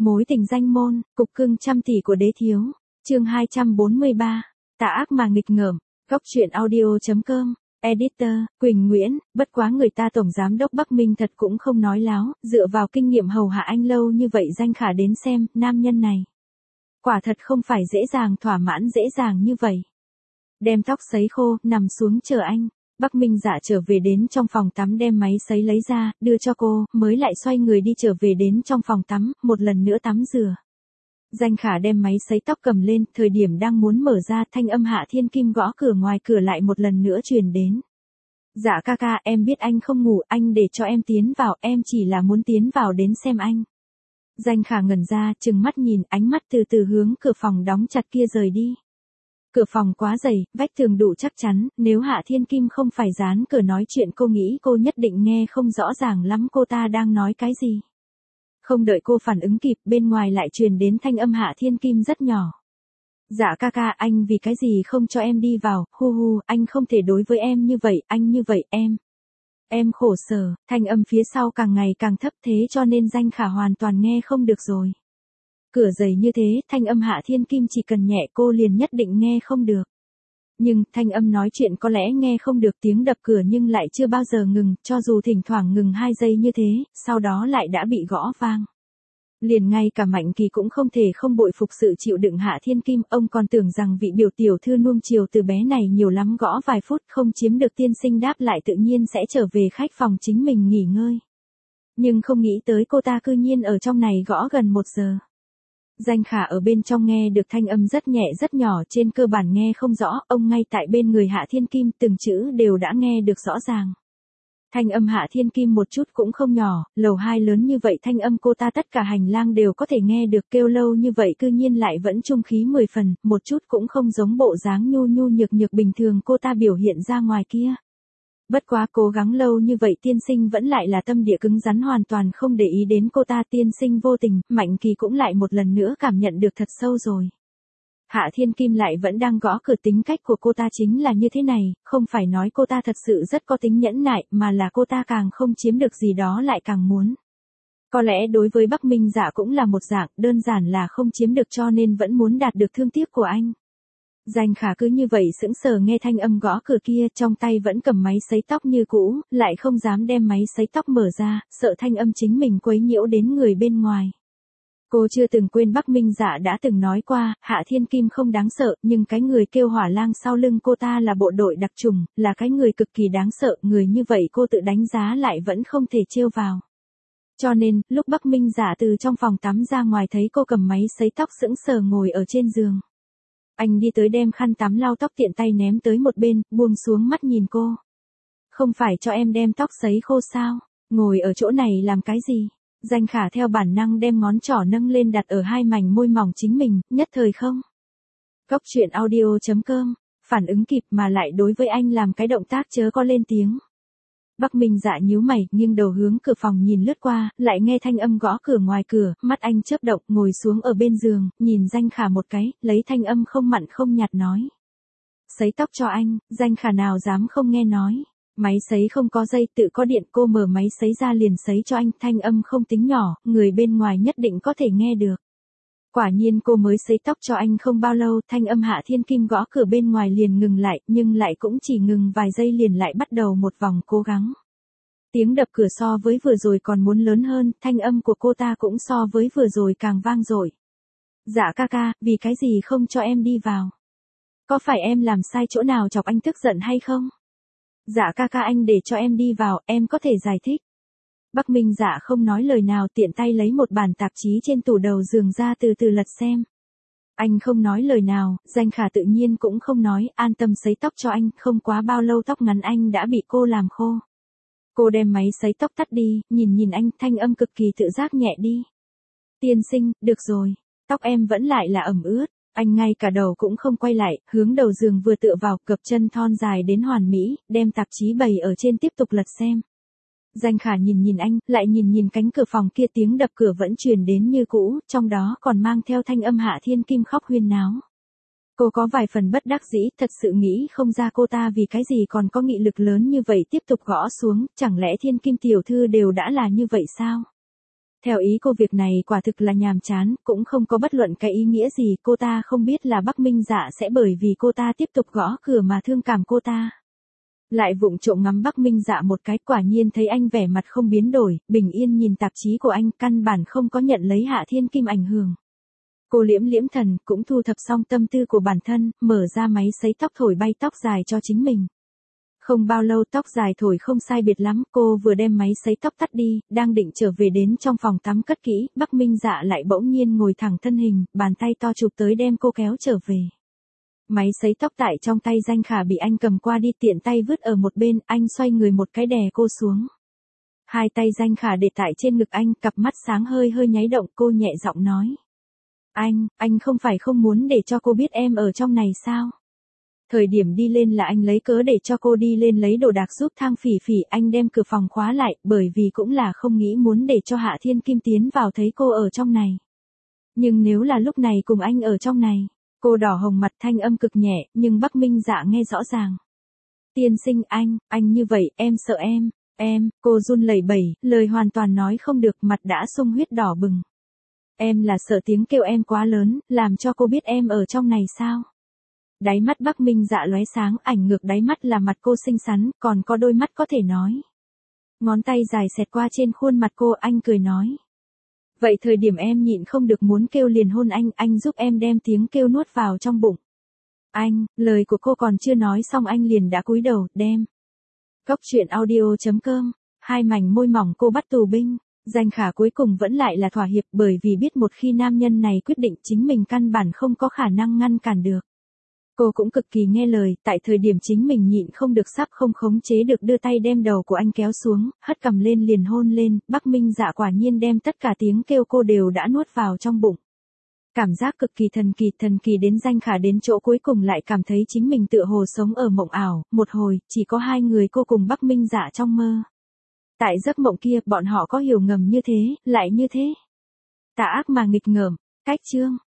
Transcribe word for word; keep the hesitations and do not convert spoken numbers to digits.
Mối tình danh môn, cục cưng trăm tỷ của đế thiếu. Chương hai trăm bốn mươi ba. Tà ác mà nghịch ngợm. Góc truyện audio.com. Editor, Quỳnh Nguyễn. Bất quá người ta tổng giám đốc Bắc Minh thật cũng không nói láo, dựa vào kinh nghiệm hầu hạ anh lâu như vậy Danh Khả đến xem, nam nhân này. Quả thật không phải dễ dàng thỏa mãn dễ dàng như vậy. Đem tóc sấy khô, nằm xuống chờ anh. Bắc Minh Dạ trở về đến trong phòng tắm đem máy sấy lấy ra, đưa cho cô, mới lại xoay người đi trở về đến trong phòng tắm, một lần nữa tắm rửa. Danh Khả đem máy sấy tóc cầm lên, thời điểm đang muốn mở ra, thanh âm Hạ Thiên Kim gõ cửa ngoài cửa lại một lần nữa truyền đến. Dạ ca ca, em biết anh không ngủ, anh để cho em tiến vào, em chỉ là muốn tiến vào đến xem anh. Danh Khả ngẩn ra, trừng mắt nhìn, ánh mắt từ từ hướng cửa phòng đóng chặt kia rời đi. Cửa phòng quá dày, vách tường đủ chắc chắn, nếu Hạ Thiên Kim không phải dán cửa nói chuyện cô nghĩ cô nhất định nghe không rõ ràng lắm cô ta đang nói cái gì. Không đợi cô phản ứng kịp, bên ngoài lại truyền đến thanh âm Hạ Thiên Kim rất nhỏ. Dạ ca ca, anh vì cái gì không cho em đi vào, hu hu, anh không thể đối với em như vậy, anh như vậy, em. Em khổ sở, thanh âm phía sau càng ngày càng thấp thế cho nên Danh Khả hoàn toàn nghe không được rồi. Cửa dày như thế, thanh âm Hạ Thiên Kim chỉ cần nhẹ cô liền nhất định nghe không được. Nhưng, thanh âm nói chuyện có lẽ nghe không được tiếng đập cửa nhưng lại chưa bao giờ ngừng, cho dù thỉnh thoảng ngừng hai giây như thế, sau đó lại đã bị gõ vang. Liền ngay cả Mạnh Kỳ cũng không thể không bội phục sự chịu đựng Hạ Thiên Kim, ông còn tưởng rằng vị biểu tiểu thư nuông chiều từ bé này nhiều lắm gõ vài phút không chiếm được tiên sinh đáp lại tự nhiên sẽ trở về khách phòng chính mình nghỉ ngơi. Nhưng không nghĩ tới cô ta cư nhiên ở trong này gõ gần một giờ. Danh Khả ở bên trong nghe được thanh âm rất nhẹ rất nhỏ trên cơ bản nghe không rõ, ông ngay tại bên người Hạ Thiên Kim từng chữ đều đã nghe được rõ ràng. Thanh âm Hạ Thiên Kim một chút cũng không nhỏ, lầu hai lớn như vậy thanh âm cô ta tất cả hành lang đều có thể nghe được kêu lâu như vậy cư nhiên lại vẫn trung khí mười phần, một chút cũng không giống bộ dáng nhu nhu nhược nhược bình thường cô ta biểu hiện ra ngoài kia. Bất quá cố gắng lâu như vậy tiên sinh vẫn lại là tâm địa cứng rắn hoàn toàn không để ý đến cô ta tiên sinh vô tình, Mạnh Kỳ cũng lại một lần nữa cảm nhận được thật sâu rồi. Hạ Thiên Kim lại vẫn đang gõ cửa tính cách của cô ta chính là như thế này, không phải nói cô ta thật sự rất có tính nhẫn nại mà là cô ta càng không chiếm được gì đó lại càng muốn. Có lẽ đối với Bắc Minh Dạ cũng là một dạng, đơn giản là không chiếm được cho nên vẫn muốn đạt được thương tiếc của anh. Danh Khả cứ như vậy sững sờ nghe thanh âm gõ cửa kia trong tay vẫn cầm máy sấy tóc như cũ, lại không dám đem máy sấy tóc mở ra, sợ thanh âm chính mình quấy nhiễu đến người bên ngoài. Cô chưa từng quên Bắc Minh Dạ đã từng nói qua, Hạ Thiên Kim không đáng sợ, nhưng cái người kêu hỏa lang sau lưng cô ta là bộ đội đặc trùng, là cái người cực kỳ đáng sợ, người như vậy cô tự đánh giá lại vẫn không thể trêu vào. Cho nên, lúc Bắc Minh Dạ từ trong phòng tắm ra ngoài thấy cô cầm máy sấy tóc sững sờ ngồi ở trên giường. Anh đi tới đem khăn tắm lau tóc tiện tay ném tới một bên, buông xuống mắt nhìn cô. Không phải cho em đem tóc sấy khô sao, ngồi ở chỗ này làm cái gì? Danh Khả theo bản năng đem ngón trỏ nâng lên đặt ở hai mảnh môi mỏng chính mình, nhất thời không. Góc truyện audio.com, phản ứng kịp mà lại đối với anh làm cái động tác chớ có lên tiếng. Bắc Minh Dạ nhíu mày, nghiêng đầu hướng cửa phòng nhìn lướt qua, lại nghe thanh âm gõ cửa ngoài cửa, mắt anh chớp động, ngồi xuống ở bên giường, nhìn Danh Khả một cái, lấy thanh âm không mặn không nhạt nói. Sấy tóc cho anh, Danh Khả nào dám không nghe nói. Máy sấy không có dây tự có điện, cô mở máy sấy ra liền sấy cho anh, thanh âm không tính nhỏ, người bên ngoài nhất định có thể nghe được. Quả nhiên cô mới sấy tóc cho anh không bao lâu, thanh âm Hạ Thiên Kim gõ cửa bên ngoài liền ngừng lại, nhưng lại cũng chỉ ngừng vài giây liền lại bắt đầu một vòng cố gắng. Tiếng đập cửa so với vừa rồi còn muốn lớn hơn, thanh âm của cô ta cũng so với vừa rồi càng vang dội. Dạ ca ca, vì cái gì không cho em đi vào? Có phải em làm sai chỗ nào chọc anh tức giận hay không? Dạ ca ca anh để cho em đi vào, em có thể giải thích. Bắc Minh Dạ không nói lời nào tiện tay lấy một bản tạp chí trên tủ đầu giường ra từ từ lật xem. Anh không nói lời nào, Danh Khả tự nhiên cũng không nói, an tâm sấy tóc cho anh, không quá bao lâu tóc ngắn anh đã bị cô làm khô. Cô đem máy sấy tóc tắt đi, nhìn nhìn anh, thanh âm cực kỳ tự giác nhẹ đi. Tiên sinh, được rồi, tóc em vẫn lại là ẩm ướt. Anh ngay cả đầu cũng không quay lại, hướng đầu giường vừa tựa vào, cặp chân thon dài đến hoàn mỹ, đem tạp chí bày ở trên tiếp tục lật xem. Danh Khả nhìn nhìn anh, lại nhìn nhìn cánh cửa phòng kia tiếng đập cửa vẫn truyền đến như cũ, trong đó còn mang theo thanh âm Hạ Thiên Kim khóc huyên náo. Cô có vài phần bất đắc dĩ, thật sự nghĩ không ra cô ta vì cái gì còn có nghị lực lớn như vậy tiếp tục gõ xuống, chẳng lẽ Thiên Kim tiểu thư đều đã là như vậy sao? Theo ý cô việc này quả thực là nhàm chán, cũng không có bất luận cái ý nghĩa gì, cô ta không biết là Bắc Minh Dạ sẽ bởi vì cô ta tiếp tục gõ cửa mà thương cảm cô ta. Lại vụng trộm ngắm Bắc Minh Dạ một cái, quả nhiên thấy anh vẻ mặt không biến đổi, bình yên nhìn tạp chí của anh, căn bản không có nhận lấy Hạ Thiên Kim ảnh hưởng. Cô liễm liễm thần, cũng thu thập xong tâm tư của bản thân, mở ra máy sấy tóc thổi bay tóc dài cho chính mình. Không bao lâu tóc dài thổi không sai biệt lắm, cô vừa đem máy sấy tóc tắt đi, đang định trở về đến trong phòng tắm cất kỹ, Bắc Minh Dạ lại bỗng nhiên ngồi thẳng thân hình, bàn tay to chụp tới đem cô kéo trở về. Máy sấy tóc tại trong tay Danh Khả bị anh cầm qua đi, tiện tay vứt ở một bên, anh xoay người một cái đè cô xuống. Hai tay Danh Khả để tại trên ngực anh, cặp mắt sáng hơi hơi nháy động, cô nhẹ giọng nói. Anh, anh không phải không muốn để cho cô biết em ở trong này sao? Thời điểm đi lên là anh lấy cớ để cho cô đi lên lấy đồ đạc giúp Thang Phỉ Phỉ, anh đem cửa phòng khóa lại, bởi vì cũng là không nghĩ muốn để cho Hạ Thiên Kim tiến vào thấy cô ở trong này. Nhưng nếu là lúc này cùng anh ở trong này, cô đỏ hồng mặt, thanh âm cực nhẹ, nhưng Bắc Minh Dạ nghe rõ ràng. Tiên sinh anh, anh như vậy, em sợ em, em, cô run lẩy bẩy, lời hoàn toàn nói không được, mặt đã sung huyết đỏ bừng. Em là sợ tiếng kêu em quá lớn, làm cho cô biết em ở trong này sao? Đáy mắt Bắc Minh Dạ lóe sáng, ảnh ngược đáy mắt là mặt cô xinh xắn, còn có đôi mắt có thể nói. Ngón tay dài xẹt qua trên khuôn mặt cô, anh cười nói. Vậy thời điểm em nhịn không được muốn kêu liền hôn anh, anh giúp em đem tiếng kêu nuốt vào trong bụng. Anh, lời của cô còn chưa nói xong anh liền đã cúi đầu, đem. Cốc truyện audio chấm com, hai mảnh môi mỏng cô bắt tù binh. Danh Khả cuối cùng vẫn lại là thỏa hiệp, bởi vì biết một khi nam nhân này quyết định chính mình căn bản không có khả năng ngăn cản được. Cô cũng cực kỳ nghe lời, tại thời điểm chính mình nhịn không được sắp không khống chế được đưa tay đem đầu của anh kéo xuống, hất cằm lên liền hôn lên, Bắc Minh Dạ quả nhiên đem tất cả tiếng kêu cô đều đã nuốt vào trong bụng. Cảm giác cực kỳ thần kỳ, thần kỳ đến Danh Khả đến chỗ cuối cùng lại cảm thấy chính mình tựa hồ sống ở mộng ảo, một hồi, chỉ có hai người cô cùng Bắc Minh Dạ trong mơ. Tại giấc mộng kia, bọn họ có hiểu ngầm như thế, lại như thế. Tà ác mà nghịch ngợm, cách chương.